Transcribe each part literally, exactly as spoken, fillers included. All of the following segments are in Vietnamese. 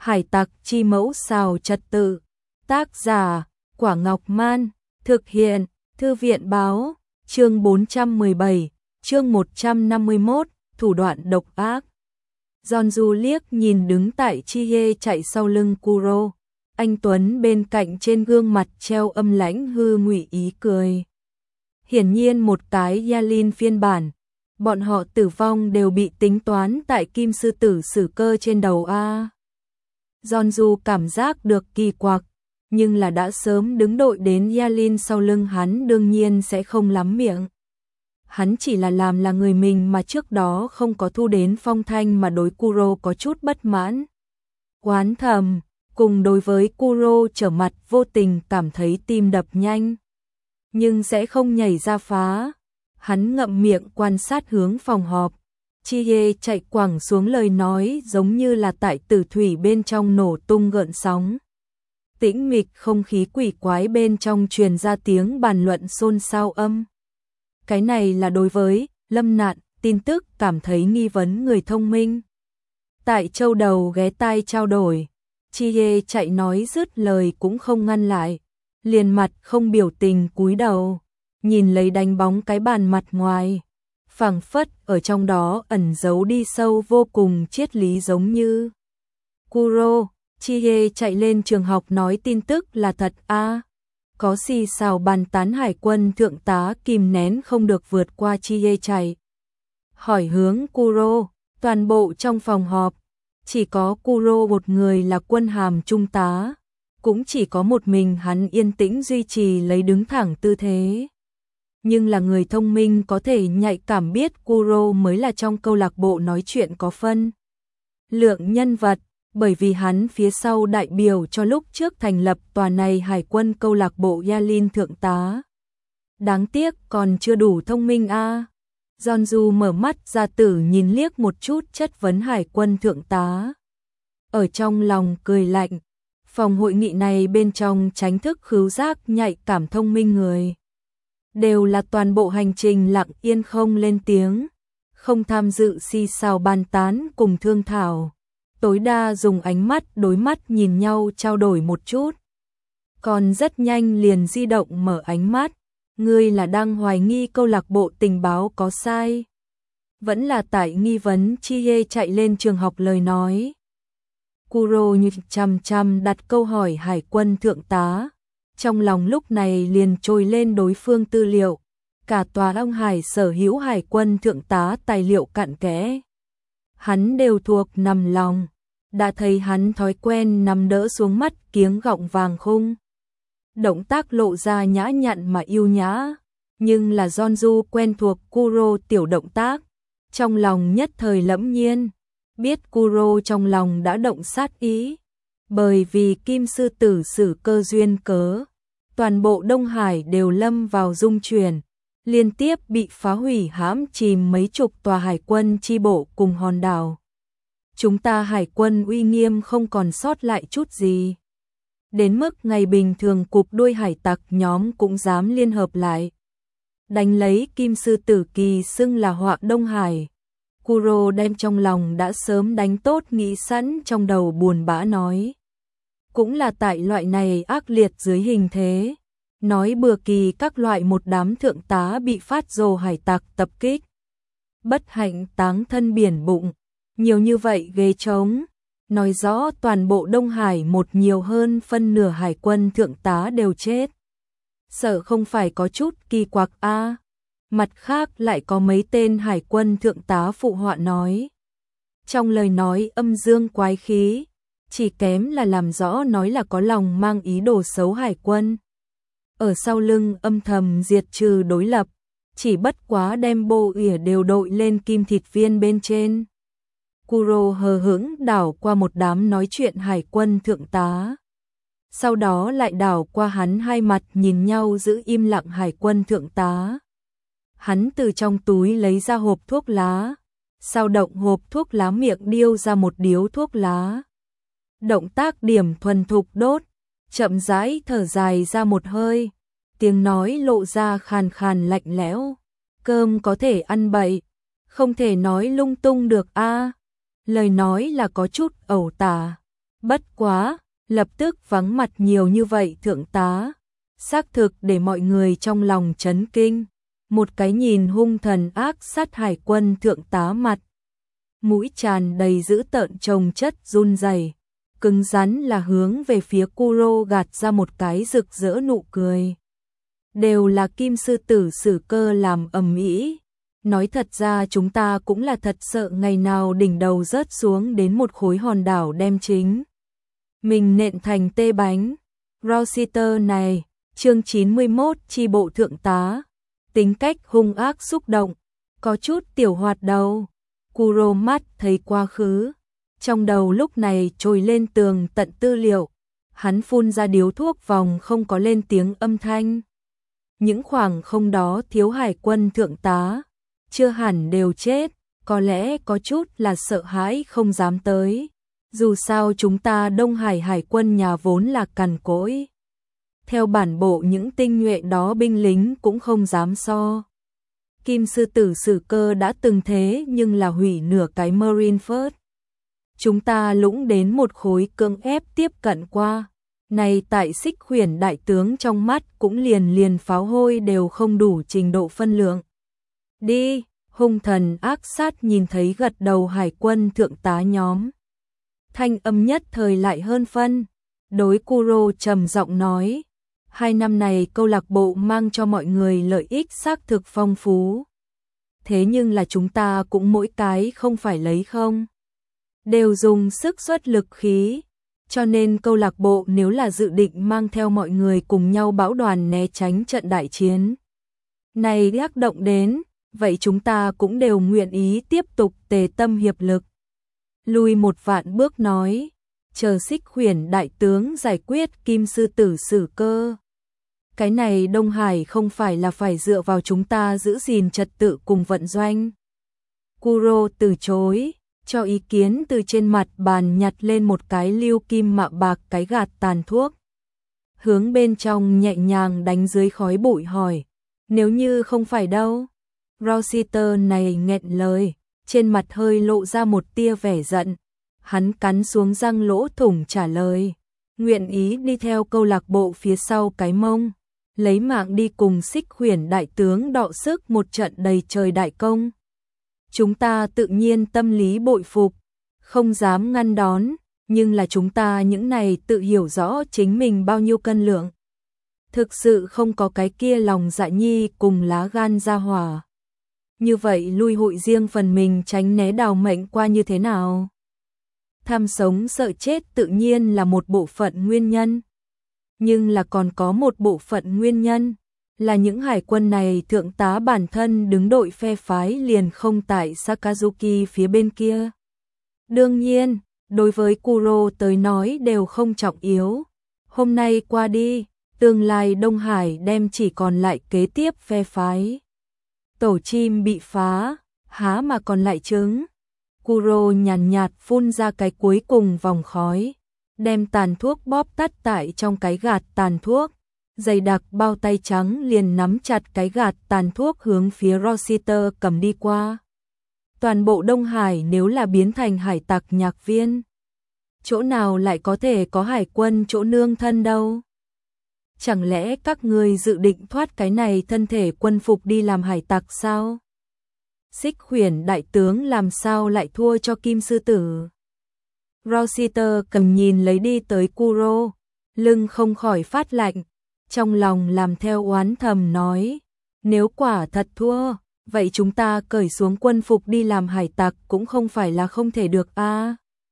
Hải tặc chi mẫu xào trật tự. Tác giả, Quả Ngọc Man. Thực hiện, Thư viện Báo. Chương bốn trăm mười bảy, chương một trăm năm mươi mốt, thủ đoạn độc ác. Giòn liếc nhìn đứng tại Chihye chạy sau lưng Kuro. Anh Tuấn bên cạnh trên gương mặt treo âm lãnh hư ngụy ý cười. Hiển nhiên một cái Yalin phiên bản. Bọn họ tử vong đều bị tính toán tại kim sư tử sử cơ trên đầu A. Giòn cảm giác được kỳ quặc, nhưng là đã sớm đứng đội đến Yalin sau lưng hắn đương nhiên sẽ không lắm miệng. Hắn chỉ là làm là người mình mà trước đó không có thu đến phong thanh mà đối Kuro có chút bất mãn. Oán thầm, cùng đối với Kuro trở mặt vô tình cảm thấy tim đập nhanh. Nhưng sẽ không nhảy ra phá. Hắn ngậm miệng quan sát hướng phòng họp. Chihye chạy quẳng xuống lời nói giống như là tại tử thủy bên trong nổ tung gợn sóng. Tĩnh mịch không khí quỷ quái bên trong truyền ra tiếng bàn luận xôn xao âm. Cái này là đối với Lâm Nạn tin tức cảm thấy nghi vấn người thông minh. Tại châu đầu ghé tai trao đổi, Chihye chạy nói dứt lời cũng không ngăn lại, liền mặt không biểu tình cúi đầu, nhìn lấy đánh bóng cái bàn mặt ngoài, phảng phất ở trong đó ẩn giấu đi sâu vô cùng triết lý giống như. Kuro, Chihye chạy lên trường học nói tin tức là thật a. À, có xì xào bàn tán hải quân thượng tá kìm nén không được vượt qua Chihye chạy. Hỏi hướng Kuro, toàn bộ trong phòng họp, chỉ có Kuro một người là quân hàm trung tá, cũng chỉ có một mình hắn yên tĩnh duy trì lấy đứng thẳng tư thế. Nhưng là người thông minh có thể nhạy cảm biết Kuro mới là trong câu lạc bộ nói chuyện có phân lượng nhân vật, bởi vì hắn phía sau đại biểu cho lúc trước thành lập tòa này hải quân câu lạc bộ Yalin thượng tá. Đáng tiếc còn chưa đủ thông minh a. À. Giòn mở mắt ra tử nhìn liếc một chút chất vấn hải quân thượng tá. Ở trong lòng cười lạnh, phòng hội nghị này bên trong tránh thức khứu giác nhạy cảm thông minh người. Đều là toàn bộ hành trình lặng yên không lên tiếng, không tham dự xì xào bàn tán cùng thương thảo. Tối đa dùng ánh mắt đối mắt nhìn nhau trao đổi một chút. Còn rất nhanh liền di động mở ánh mắt. Ngươi là đang hoài nghi câu lạc bộ tình báo có sai. Vẫn là tại nghi vấn Chihye chạy lên trường học lời nói. Kuro như chăm chăm đặt câu hỏi hải quân thượng tá. Trong lòng lúc này liền trồi lên đối phương tư liệu. Cả tòa Long Hải sở hữu hải quân thượng tá tài liệu cặn kẽ. Hắn đều thuộc nằm lòng. Đã thấy hắn thói quen nằm đỡ xuống mắt kiếng gọng vàng khung. Động tác lộ ra nhã nhặn mà yêu nhã. Nhưng là Giòn quen thuộc Kuro tiểu động tác. Trong lòng nhất thời lẫm nhiên. Biết Kuro trong lòng đã động sát ý. Bởi vì kim sư tử sử cơ duyên cớ. Toàn bộ Đông Hải đều lâm vào dung chuyển. Liên tiếp bị phá hủy hãm chìm mấy chục tòa hải quân chi bộ cùng hòn đảo. Chúng ta hải quân uy nghiêm không còn sót lại chút gì. Đến mức ngày bình thường cục đuôi hải tặc nhóm cũng dám liên hợp lại. Đánh lấy kim sư tử kỳ xưng là họa Đông Hải. Kuro đem trong lòng đã sớm đánh tốt nghĩ sẵn trong đầu buồn bã nói. Cũng là tại loại này ác liệt dưới hình thế. Nói bừa kỳ các loại một đám thượng tá bị phát rồ hải tặc tập kích. Bất hạnh táng thân biển bụng. Nhiều như vậy ghê trống. Nói rõ toàn bộ Đông Hải một nhiều hơn phân nửa hải quân thượng tá đều chết. Sợ không phải có chút kỳ quặc a. À. Mặt khác lại có mấy tên hải quân thượng tá phụ họa nói. Trong lời nói âm dương quái khí, chỉ kém là làm rõ nói là có lòng mang ý đồ xấu hải quân. Ở sau lưng âm thầm diệt trừ đối lập, chỉ bất quá đem bô ỉa đều đội lên kim thịt viên bên trên. Kuro hờ hững đảo qua một đám nói chuyện hải quân thượng tá. Sau đó lại đảo qua hắn hai mặt nhìn nhau giữ im lặng hải quân thượng tá. Hắn từ trong túi lấy ra hộp thuốc lá. Sau động hộp thuốc lá miệng điêu ra một điếu thuốc lá. Động tác điểm thuần thục đốt. Chậm rãi thở dài ra một hơi. Tiếng nói lộ ra khàn khàn lạnh lẽo. Cơm có thể ăn bậy. Không thể nói lung tung được a. Lời nói là có chút ẩu tả. Bất quá, lập tức vắng mặt nhiều như vậy thượng tá, xác thực để mọi người trong lòng chấn kinh. Một cái nhìn hung thần ác sát hải quân thượng tá mặt, mũi tràn đầy dữ tợn chồng chất run rẩy, cứng rắn là hướng về phía Kuro gạt ra một cái rực rỡ nụ cười. Đều là Kim sư tử Sử Cơ làm ầm ĩ. Nói thật ra chúng ta cũng là thật sợ ngày nào đỉnh đầu rớt xuống đến một khối hòn đảo đem chính mình nện thành tê bánh. Rossiter này, chương chín mươi mốt chi bộ thượng tá, tính cách hung ác xúc động, có chút tiểu hoạt đầu. Kuro mắt thấy quá khứ, trong đầu lúc này trồi lên tường tận tư liệu, hắn phun ra điếu thuốc vòng không có lên tiếng âm thanh. Những khoảng không đó thiếu hải quân thượng tá, chưa hẳn đều chết, có lẽ có chút là sợ hãi không dám tới. Dù sao chúng ta Đông Hải hải quân nhà vốn là cằn cỗi. Theo bản bộ những tinh nhuệ đó binh lính cũng không dám so. Kim sư tử Sử Cơ đã từng thế nhưng là hủy nửa cái Marine First. Chúng ta lũng đến một khối cưỡng ép tiếp cận qua. Này tại Xích Khuyển đại tướng trong mắt cũng liền liền pháo hôi đều không đủ trình độ phân lượng. Đi, hung thần ác sát nhìn thấy gật đầu hải quân thượng tá nhóm. Thanh âm nhất thời lại hơn phân. Đối Kuro trầm giọng nói. Hai năm này câu lạc bộ mang cho mọi người lợi ích xác thực phong phú. Thế nhưng là chúng ta cũng mỗi cái không phải lấy không. Đều dùng sức xuất lực khí. Cho nên câu lạc bộ nếu là dự định mang theo mọi người cùng nhau bão đoàn né tránh trận đại chiến này tác động đến, vậy chúng ta cũng đều nguyện ý tiếp tục tề tâm hiệp lực. Lùi một vạn bước nói, chờ Xích Khuyển đại tướng giải quyết Kim sư tử Sử Cơ. Cái này Đông Hải không phải là phải dựa vào chúng ta giữ gìn trật tự cùng vận doanh. Kuro từ chối, cho ý kiến từ trên mặt bàn nhặt lên một cái lưu kim mạ bạc cái gạt tàn thuốc. Hướng bên trong nhẹ nhàng đánh dưới khói bụi hỏi, nếu như không phải đâu. Rossiter này nghẹn lời, trên mặt hơi lộ ra một tia vẻ giận. Hắn cắn xuống răng lỗ thủng trả lời, nguyện ý đi theo câu lạc bộ phía sau cái mông, lấy mạng đi cùng Xích Khuyển đại tướng đọ sức một trận đầy trời đại công. Chúng ta tự nhiên tâm lý bội phục, không dám ngăn đón, nhưng là chúng ta những này tự hiểu rõ chính mình bao nhiêu cân lượng. Thực sự không có cái kia lòng dạ nhi cùng lá gan ra hỏa. Như vậy lui hội riêng phần mình tránh né đào mệnh qua như thế nào? Tham sống sợ chết tự nhiên là một bộ phận nguyên nhân. Nhưng là còn có một bộ phận nguyên nhân, là những hải quân này thượng tá bản thân đứng đội phe phái liền không tại Sakazuki phía bên kia. Đương nhiên, đối với Kuro tới nói đều không trọng yếu. Hôm nay qua đi, tương lai Đông Hải đem chỉ còn lại kế tiếp phe phái. Tổ chim bị phá, há mà còn lại trứng. Kuro nhàn nhạt phun ra cái cuối cùng vòng khói, đem tàn thuốc bóp tắt tại trong cái gạt tàn thuốc. Dày đặc bao tay trắng liền nắm chặt cái gạt tàn thuốc hướng phía Rossiter cầm đi qua. Toàn bộ Đông Hải nếu là biến thành hải tặc nhạc viên, chỗ nào lại có thể có hải quân chỗ nương thân đâu? Chẳng lẽ các ngươi dự định thoát cái này thân thể quân phục đi làm hải tặc sao? Xích Khuyển đại tướng làm sao lại thua cho Kim sư tử? Rossiter cầm nhìn lấy đi tới Kuro, lưng không khỏi phát lạnh, trong lòng làm theo oán thầm nói, nếu quả thật thua, vậy chúng ta cởi xuống quân phục đi làm hải tặc cũng không phải là không thể được a. À.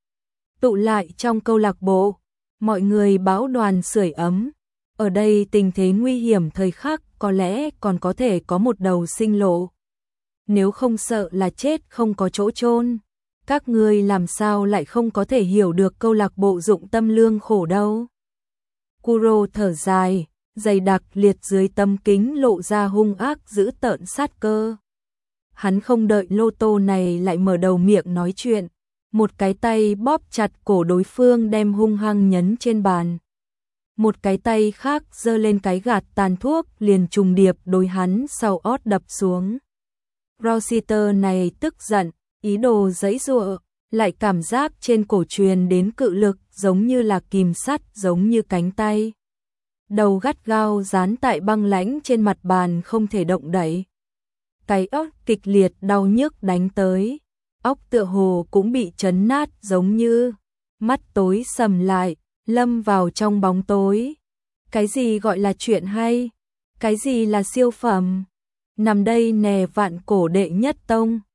Tụ lại trong câu lạc bộ, mọi người bão đoàn sưởi ấm, ở đây tình thế nguy hiểm thời khắc có lẽ còn có thể có một đầu sinh lộ. Nếu không sợ là chết không có chỗ chôn, các ngươi làm sao lại không có thể hiểu được câu lạc bộ dụng tâm lương khổ đâu. Kuro thở dài, dày đặc liệt dưới tấm kính lộ ra hung ác dữ tợn sát cơ. Hắn không đợi lô tô này lại mở đầu miệng nói chuyện, một cái tay bóp chặt cổ đối phương đem hung hăng nhấn trên bàn. Một cái tay khác giơ lên cái gạt tàn thuốc liền trùng điệp đối hắn sau ót đập xuống. Rossiter này tức giận, ý đồ giãy giụa, lại cảm giác trên cổ truyền đến cự lực giống như là kìm sắt, giống như cánh tay. Đầu gắt gao dán tại băng lãnh trên mặt bàn không thể động đậy. Cái óc kịch liệt đau nhức đánh tới, óc tựa hồ cũng bị chấn nát giống như mắt tối sầm lại, lâm vào trong bóng tối. Cái gì gọi là chuyện hay? Cái gì là siêu phẩm? Nằm đây nè vạn cổ đệ nhất tông.